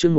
chương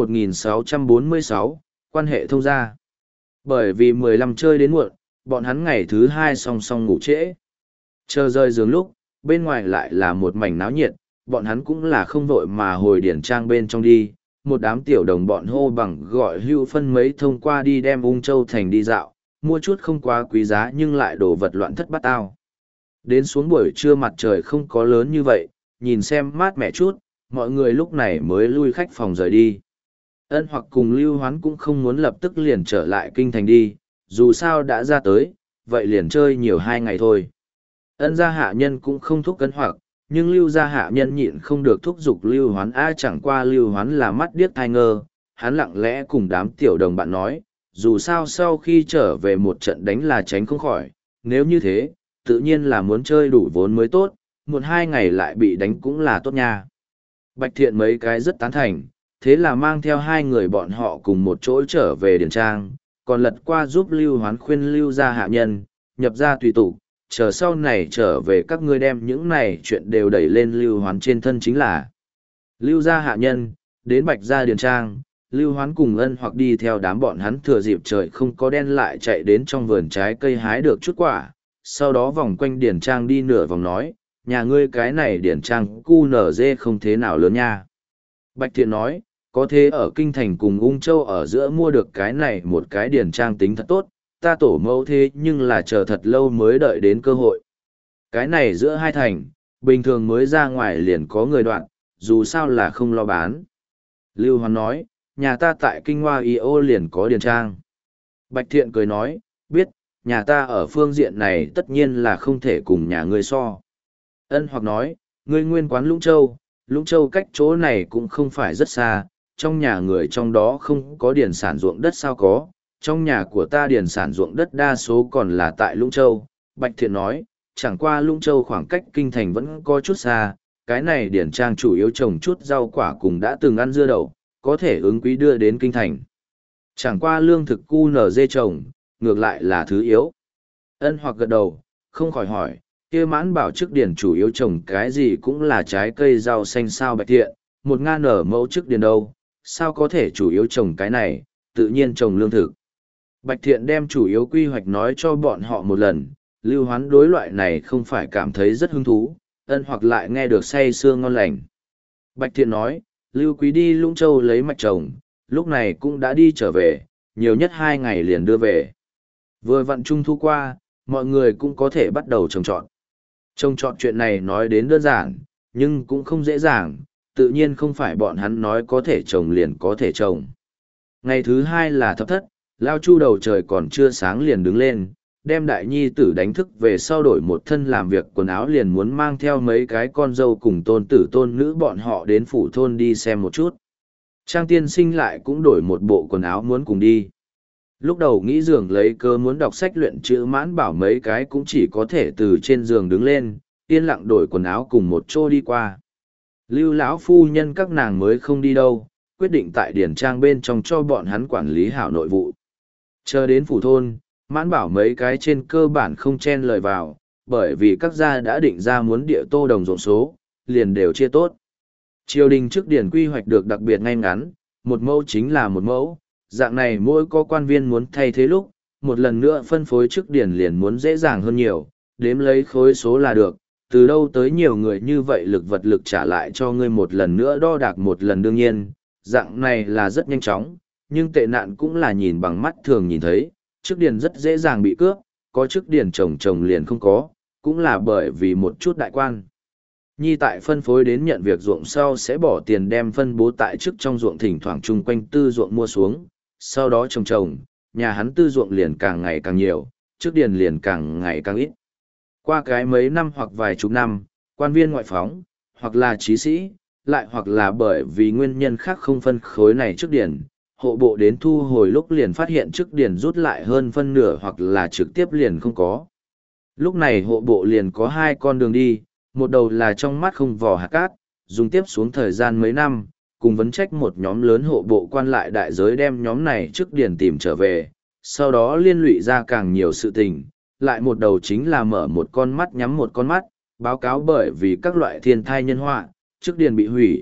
1646, quan hệ thông gia. Bởi vì 15 chơi đến muộn, bọn hắn ngày thứ hai song song ngủ trễ. Chờ rơi giường lúc, bên ngoài lại là một mảnh náo nhiệt, bọn hắn cũng là không vội mà hồi điển trang bên trong đi. Một đám tiểu đồng bọn hô bằng gọi hưu phân mấy thông qua đi đem ung châu thành đi dạo, mua chút không quá quý giá nhưng lại đồ vật loạn thất bát ao. Đến xuống buổi trưa mặt trời không có lớn như vậy, nhìn xem mát mẻ chút, mọi người lúc này mới lui khách phòng rời đi. Ân Hoặc cùng Lưu Hoán cũng không muốn lập tức liền trở lại kinh thành đi, dù sao đã ra tới, vậy liền chơi nhiều 2 ngày thôi. Ân gia hạ nhân cũng không thúc Ân Hoặc, nhưng Lưu gia hạ nhân nhịn không được thúc giục Lưu Hoán. Chẳng qua Lưu Hoán là mắt điếc thai ngơ, hắn lặng lẽ cùng đám tiểu đồng bạn nói, dù sao sau khi trở về một trận đánh là tránh không khỏi, nếu như thế, tự nhiên là muốn chơi đủ vốn mới tốt, 1-2 ngày lại bị đánh cũng là tốt nha. Bạch Thiện mấy cái rất tán thành, thế là mang theo 2 người bọn họ cùng một chỗ trở về điển trang, còn lật qua giúp Lưu Hoán khuyên Lưu gia hạ nhân, nhập gia tùy tục, chờ sau này trở về các ngươi đem những này chuyện đều đẩy lên Lưu Hoán trên thân chính là. Lưu gia hạ nhân, đến Bạch gia điển trang, Lưu Hoán cùng Ân Hoặc đi theo đám bọn hắn thừa dịp trời không có đen lại chạy đến trong vườn trái cây hái được chút quả, sau đó vòng quanh điển trang đi nửa vòng nói, nhà ngươi cái này điển trang cu nở dê không thế nào lớn nha. Bạch Thiện nói, có thế ở kinh thành cùng ung châu ở giữa mua được cái này một cái điển trang tính thật tốt, ta tổ mẫu thế nhưng là chờ thật lâu mới đợi đến cơ hội. Cái này giữa hai thành, bình thường mới ra ngoài liền có người đoạn, dù sao là không lo bán. Lưu Hoán nói, nhà ta tại Kinh Hoa Y Ô liền có điển trang. Bạch Thiện cười nói, biết, nhà ta ở phương diện này tất nhiên là không thể cùng nhà ngươi so. Ân Hoặc nói, ngươi nguyên quán Lũng Châu cách chỗ này cũng không phải rất xa, trong nhà người trong đó không có điển sản ruộng đất sao có, trong nhà của ta điển sản ruộng đất đa số còn là tại Lũng Châu. Bạch Thiện nói, chẳng qua Lũng Châu khoảng cách kinh thành vẫn có chút xa, cái này điển trang chủ yếu trồng chút rau quả cùng đã từng ăn dưa đậu, có thể ứng quý đưa đến kinh thành. Chẳng qua lương thực cu nở dê trồng, ngược lại là thứ yếu. Ân Hoặc gật đầu, không khỏi hỏi, kia Mãn Bảo trước điển chủ yếu trồng cái gì cũng là trái cây rau xanh sao. Bạch Thiện, 1.000 ở mẫu trước điển đâu, sao có thể chủ yếu trồng cái này, tự nhiên trồng lương thực. Bạch Thiện đem chủ yếu quy hoạch nói cho bọn họ một lần, Lưu Hoán đối loại này không phải cảm thấy rất hứng thú, Ân Hoặc lại nghe được say sưa ngon lành. Bạch Thiện nói, Lưu Quý đi Lũng Châu lấy mạch trồng, lúc này cũng đã đi trở về, nhiều nhất 2 ngày liền đưa về. Vừa vặn trung thu qua, mọi người cũng có thể bắt đầu trồng trọt. Trồng trọt chuyện này nói đến đơn giản, nhưng cũng không dễ dàng, tự nhiên không phải bọn hắn nói có thể trồng liền có thể trồng. Ngày thứ 2 là thập thất, Lao Chu đầu trời còn chưa sáng liền đứng lên, đem đại nhi tử đánh thức về sau đổi một thân làm việc quần áo liền muốn mang theo mấy cái con dâu cùng tôn tử tôn nữ bọn họ đến phủ thôn đi xem một chút. Trang tiên sinh lại cũng đổi một bộ quần áo muốn cùng đi. Lúc đầu nghĩ giường lấy cơ muốn đọc sách luyện chữ Mãn Bảo mấy cái cũng chỉ có thể từ trên giường đứng lên, yên lặng đổi quần áo cùng một chỗ đi qua. Lưu lão phu nhân các nàng mới không đi đâu, quyết định tại điển trang bên trong cho bọn hắn quản lý hảo nội vụ. Chờ đến phủ thôn, Mãn Bảo mấy cái trên cơ bản không chen lời vào, bởi vì các gia đã định ra muốn địa tô đồng ruộng số, liền đều chia tốt. Triều đình trước điển quy hoạch được đặc biệt ngay ngắn, 1 mẫu chính là 1 mẫu, dạng này mỗi có quan viên muốn thay thế lúc, một lần nữa phân phối trước điển liền muốn dễ dàng hơn nhiều, đếm lấy khối số là được, từ đâu tới nhiều người như vậy lực vật lực trả lại cho ngươi một lần nữa đo đạc một lần. Đương nhiên, dạng này là rất nhanh chóng, nhưng tệ nạn cũng là nhìn bằng mắt thường nhìn thấy, trước điển rất dễ dàng bị cướp, có trước điển trồng liền không có, cũng là bởi vì một chút đại quan. Nhi tại phân phối đến nhận việc ruộng sau sẽ bỏ tiền đem phân bố tại trước trong ruộng thỉnh thoảng chung quanh tư ruộng mua xuống, sau đó trồng, nhà hắn tư ruộng liền càng ngày càng nhiều, trước điển liền càng ngày càng ít. Qua cái mấy năm hoặc vài chục năm, quan viên ngoại phóng, hoặc là trí sĩ, lại hoặc là bởi vì nguyên nhân khác không phân khối này trước điển, hộ bộ đến thu hồi lúc liền phát hiện trước điển rút lại hơn phân nửa hoặc là trực tiếp liền không có. Lúc này hộ bộ liền có 2 con đường đi, một đầu là trong mắt không vò hạt cát, dùng tiếp xuống thời gian mấy năm, cùng vấn trách một nhóm lớn hộ bộ quan lại đại giới đem nhóm này trước điển tìm trở về, sau đó liên lụy ra càng nhiều sự tình, lại một đầu chính là mở một con mắt nhắm một con mắt, báo cáo bởi vì các loại thiên thai nhân họa, trước điển bị hủy,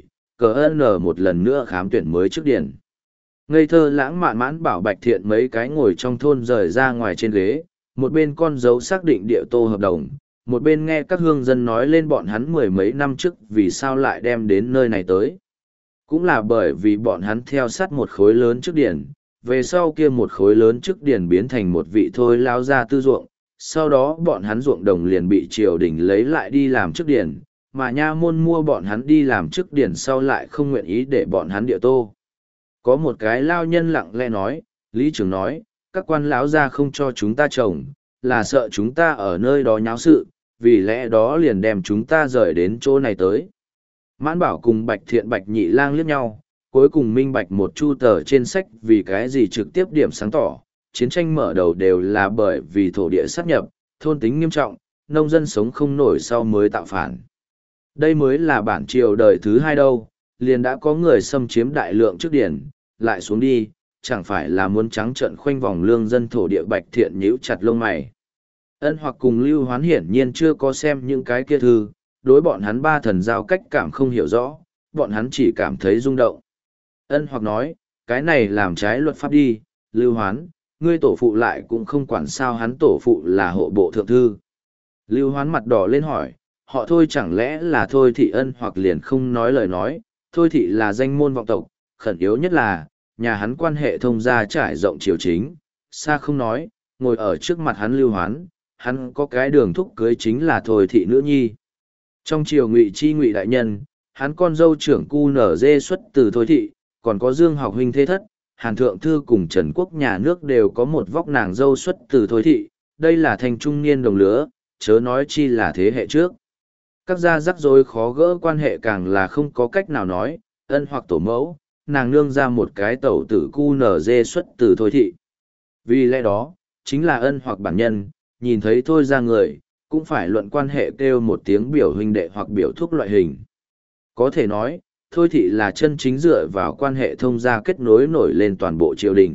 cờ n một lần nữa khám tuyển mới trước điển. Ngây thơ lãng mạn Mãn Bảo Bạch Thiện mấy cái ngồi trong thôn rời ra ngoài trên ghế, một bên con dấu xác định địa tô hợp đồng, một bên nghe các hương dân nói lên bọn hắn mười mấy năm trước vì sao lại đem đến nơi này tới. Cũng là bởi vì bọn hắn theo sát một khối lớn trước điển, về sau kia một khối lớn trước điển biến thành một vị thôi lao ra tư ruộng, sau đó bọn hắn ruộng đồng liền bị triều đình lấy lại đi làm trước điển, mà nha môn mua bọn hắn đi làm trước điển sau lại không nguyện ý để bọn hắn địa tô. Có một cái lao nhân lặng lẽ nói, lý trưởng nói, các quan lão gia không cho chúng ta trồng, là sợ chúng ta ở nơi đó nháo sự, vì lẽ đó liền đem chúng ta rời đến chỗ này tới. Mãn Bảo cùng Bạch Thiện Bạch Nhị Lang liếc nhau, cuối cùng minh bạch một chu tờ trên sách vì cái gì trực tiếp điểm sáng tỏ, chiến tranh mở đầu đều là bởi vì thổ địa sát nhập, thôn tính nghiêm trọng, nông dân sống không nổi sau mới tạo phản. Đây mới là bản triều đời thứ hai đâu, liền đã có người xâm chiếm đại lượng trước điển, lại xuống đi, chẳng phải là muốn trắng trợn khoanh vòng lương dân thổ địa. Bạch Thiện nhíu chặt lông mày. Ân Hoặc cùng Lưu Hoán hiển nhiên chưa có xem những cái kia thư, đối bọn hắn ba thần giao cách cảm không hiểu rõ, bọn hắn chỉ cảm thấy rung động. Ân Hoặc nói, cái này làm trái luật pháp đi, Lưu Hoán, ngươi tổ phụ lại cũng không quản sao hắn tổ phụ là hộ bộ thượng thư. Lưu Hoán mặt đỏ lên hỏi, họ Thôi chẳng lẽ là Thôi Thị? Ân Hoặc liền không nói lời nói, Thôi Thị là danh môn vọng tộc, khẩn yếu nhất là, nhà hắn quan hệ thông gia trải rộng triều chính, xa không nói, ngồi ở trước mặt hắn Lưu Hoán, hắn có cái đường thúc cưới chính là Thôi Thị nữ nhi. Trong triều Ngụy Chi Ngụy đại nhân, hắn con dâu trưởng cu nở dê xuất từ Thôi Thị, còn có Dương Học huynh thế thất, Hàn Thượng Thư cùng Trần Quốc nhà nước đều có một vóc nàng dâu xuất từ Thôi Thị, đây là thành trung niên đồng lứa, chớ nói chi là thế hệ trước. Các gia rắc rối khó gỡ quan hệ càng là không có cách nào nói, Ân Hoặc tổ mẫu, nàng nương ra một cái tẩu tử cu nở dê xuất từ Thôi Thị. Vì lẽ đó, chính là Ân Hoặc bản nhân, nhìn thấy Thôi ra người, cũng phải luận quan hệ kêu một tiếng biểu huynh đệ hoặc biểu thúc loại hình. Có thể nói, Thôi Thị là chân chính dựa vào quan hệ thông gia kết nối nổi lên toàn bộ triều đình.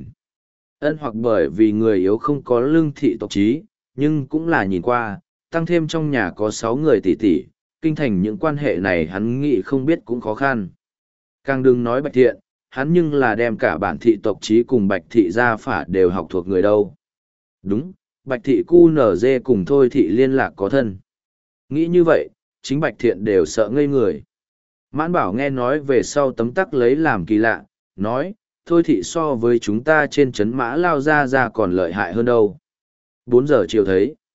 Ân Hoặc bởi vì người yếu không có lương thị tộc chí, nhưng cũng là nhìn qua, tăng thêm trong nhà có 6 người tỷ tỷ, kinh thành những quan hệ này hắn nghĩ không biết cũng khó khăn. Càng đừng nói Bạch Thiện, hắn nhưng là đem cả bản thị tộc chí cùng Bạch Thị gia phả đều học thuộc người đâu. Đúng, Bạch Thị cu nở dê cùng Thôi Thị liên lạc có thân. Nghĩ như vậy, chính Bạch Thiện đều sợ ngây người. Mãn Bảo nghe nói về sau tấm tắc lấy làm kỳ lạ, nói, Thôi Thị so với chúng ta trên trấn Mã Lao ra còn lợi hại hơn đâu. 4 giờ chiều thấy.